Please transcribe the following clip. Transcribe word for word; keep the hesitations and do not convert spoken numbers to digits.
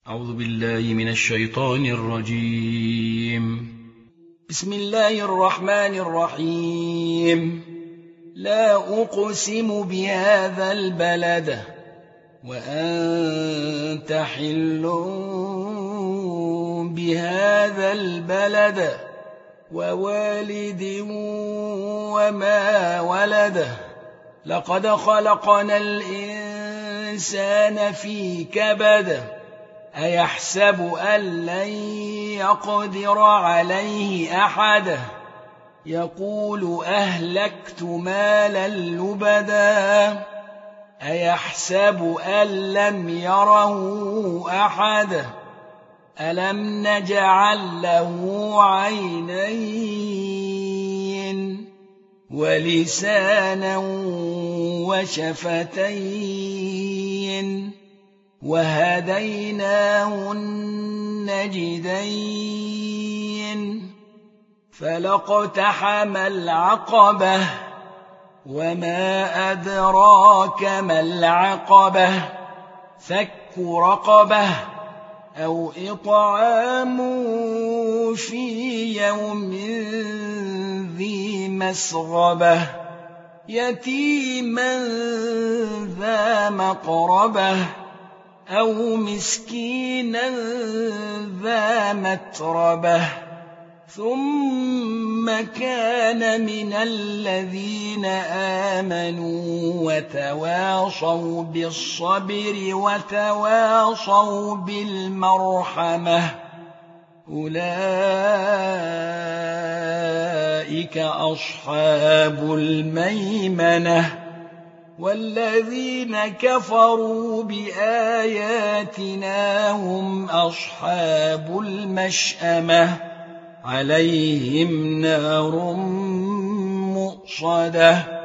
أعوذ بالله من الشيطان الرجيم. بسم الله الرحمن الرحيم. لا أقسم بهذا البلد وأنت حل بهذا البلد ووالد وما ولد. لقد خلقنا الإنسان في كبد. أيحسب أن لن يقدر عليه أحد. يقول أهلكت مالا لبدا. أيحسب أن لم يره أحد. ألم نجعل له عينين ولسانا وشفتين وهديناه النجدين. فلاقتحم العقبة وما أدراك ما العقبة. فك رقبة أو إطعام في يوم ذي مسغبة يتيما ذا مقربة أو مسكينا ذا متربة ثم كان من الذين آمنوا وتواصوا بالصبر وتواصوا بالمرحمة. أولئك أصحاب الميمنة. والذين كفروا بآياتنا هم أصحاب المشأمة. عليهم نار مؤصدة.